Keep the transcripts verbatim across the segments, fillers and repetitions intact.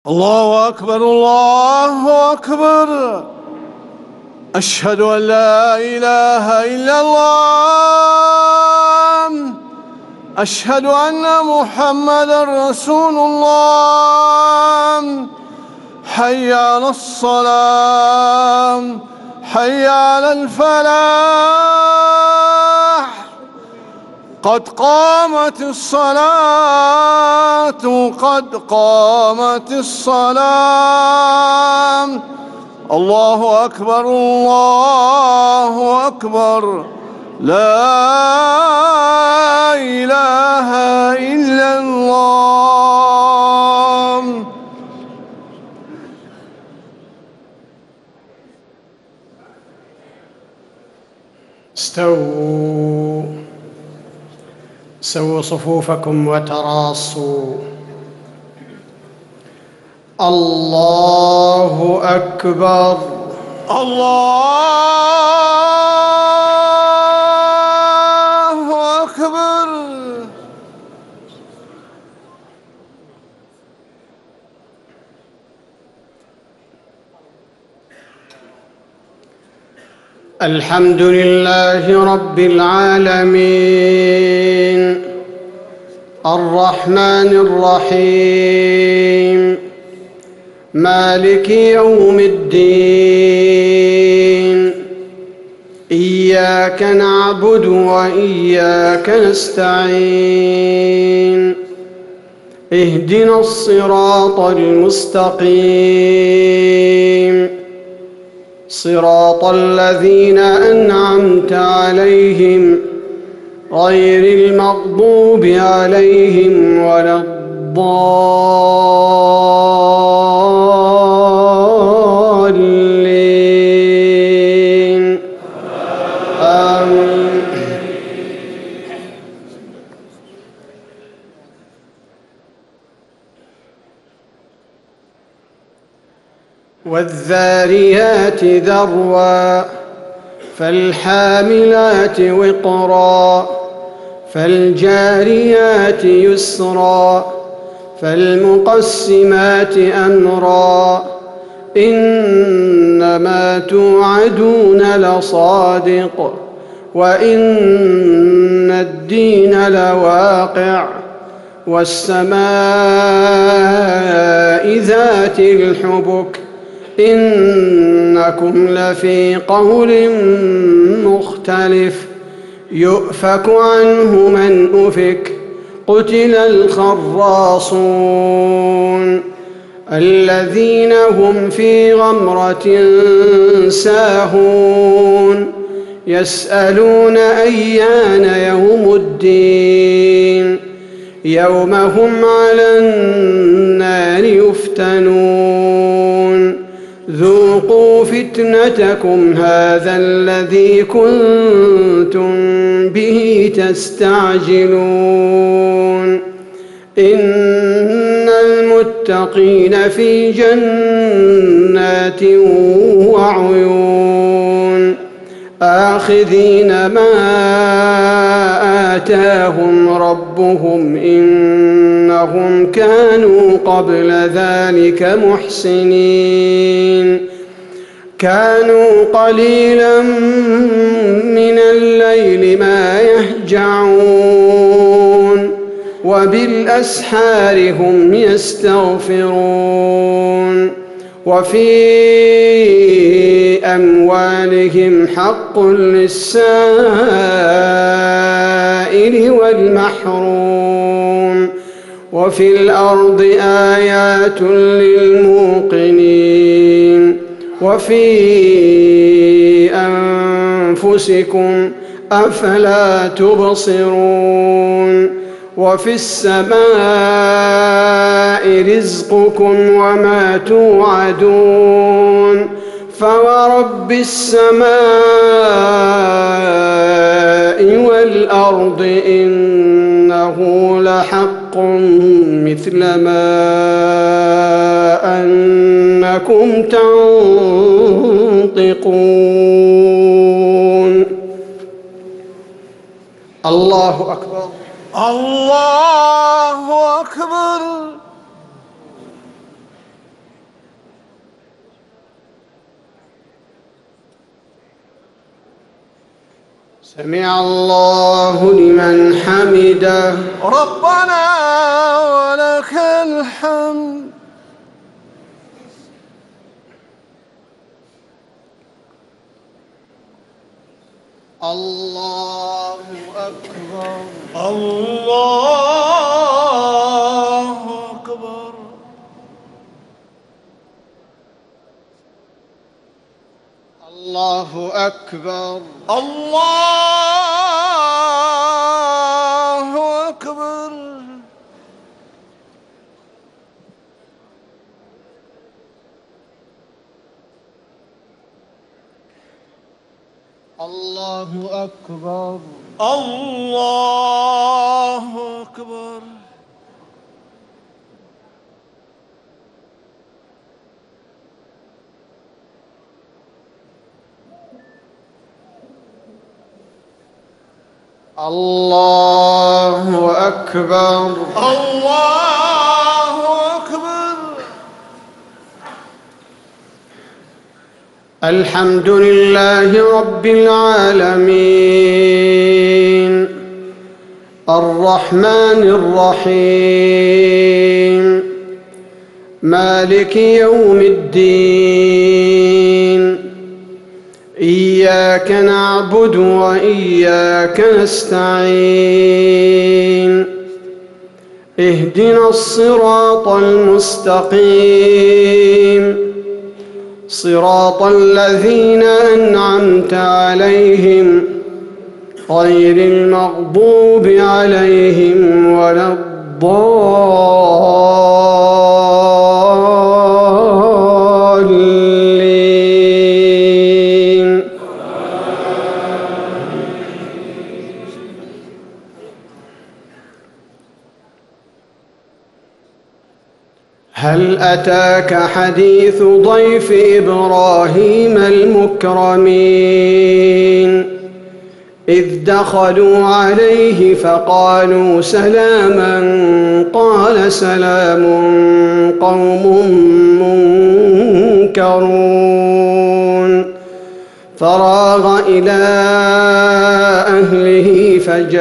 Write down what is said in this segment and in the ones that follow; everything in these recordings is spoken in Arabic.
الله أكبر الله أكبر. أشهد أن لا إله إلا الله. أشهد أن محمدًا رسول الله. حي على الصلاة، حي على الفلاح، قد قامت الصلاة، قد قامت الصلاة. الله أكبر الله أكبر. لا إله إلا الله. استووا سووا صفوفكم وتراصوا. الله أكبر. الله أكبر. الحمد لله رب العالمين، الرحمن الرحيم، مالك يوم الدين. إياك نعبد وإياك نستعين. اهدنا الصراط المستقيم، صراط الذين أنعمت عليهم غير المغضوب عليهم ولا الضالين. آمين. والذاريات ذروا، فالحاملات وقرا، فالجاريات يسرا، فالمقسمات أمرا. إنما توعدون لصادق، وإن الدين لواقع. والسماء ذات الحبك، إنكم لفي قول مختلف. يؤفك عنه من أفك. قتل الخراصون الذين هم في غمرة ساهون. يسألون أيان يوم الدين. يوم هم على النار يفتنون. ذوقوا فتنتكم هذا الذي كنتم به تستعجلون. إن المتقين في جنات وعيون، آخذين ما آتاهم ربهم، إنهم كانوا قبل ذلك محسنين. كانوا قليلا من الليل ما يهجعون، وبالأسحار هم يستغفرون. وفي أموالهم حق للسائل والمحروم. وفي الأرض آيات للموقنين. وفي أنفسكم أفلا تبصرون. وفي السماء رزقكم وما توعدون. فورب السماء والأرض إنه لحق مثل ما أنكم تنطقون. الله أكبر. الله أكبر. سمع الله لمن حمده. ربنا ولك الحمد. الله أكبر. الله أكبر. الله أكبر. الله أكبر. الله أكبر. الله أكبر. الله أكبر. الله أكبر. الحمد لله رب العالمين الرحمن الرحيم مالك يوم الدين إياك نعبد وإياك نستعين اهدنا الصراط المستقيم صراط الذين أنعمت عليهم غير المغضوب عليهم ولا الضالين. هل أتاك حديث ضيف إبراهيم المكرمين إذ دخلوا عليه فقالوا سلاما قال سلام قوم منكرون فراغ إلى أهله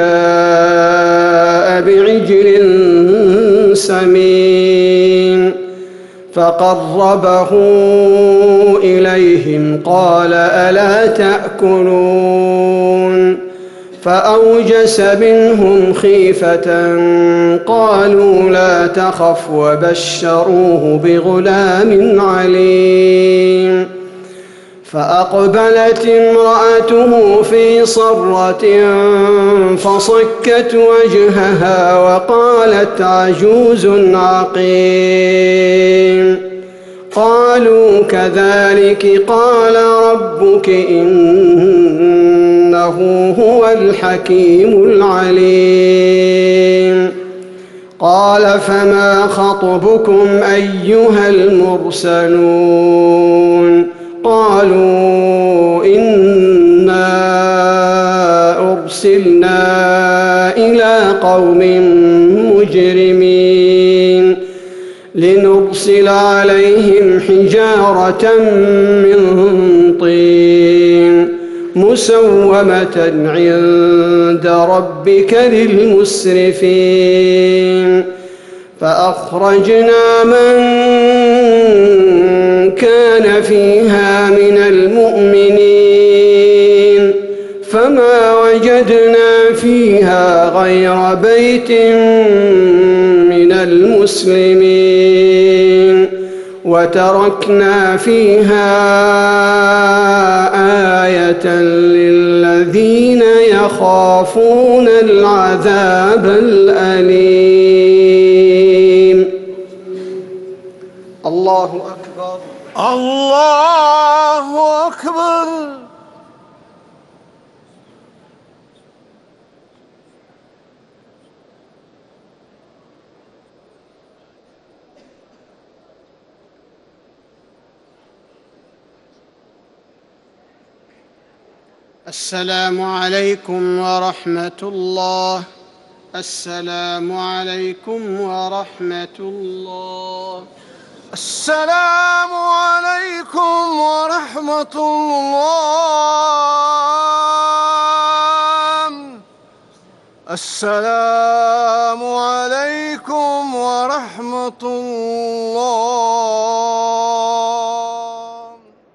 فجاء بعجل سمين فقربه إليهم قال ألا تأكلون فأوجس منهم خيفة قالوا لا تخف وبشروه بغلام عليم فأقبلت امرأته في صرة فصكت وجهها وقالت عجوز عقيم قالوا كذلك قال ربك إنه هو الحكيم العليم قال فما خطبكم أيها المرسلون قالوا إنا أرسلنا إلى قوم مجرمين لنرسل عليهم حجارة من طين مسومة عند ربك للمسرفين فأخرجنا من كان فيها من المؤمنين فما وجدنا فيها غير بيت من المسلمين وتركنا فيها آية للذين يخافون العذاب الأليم. الله أكبر. الله أكبر. السلام عليكم ورحمة الله. السلام عليكم ورحمة الله. السلام عليكم ورحمة الله. السلام عليكم ورحمة الله.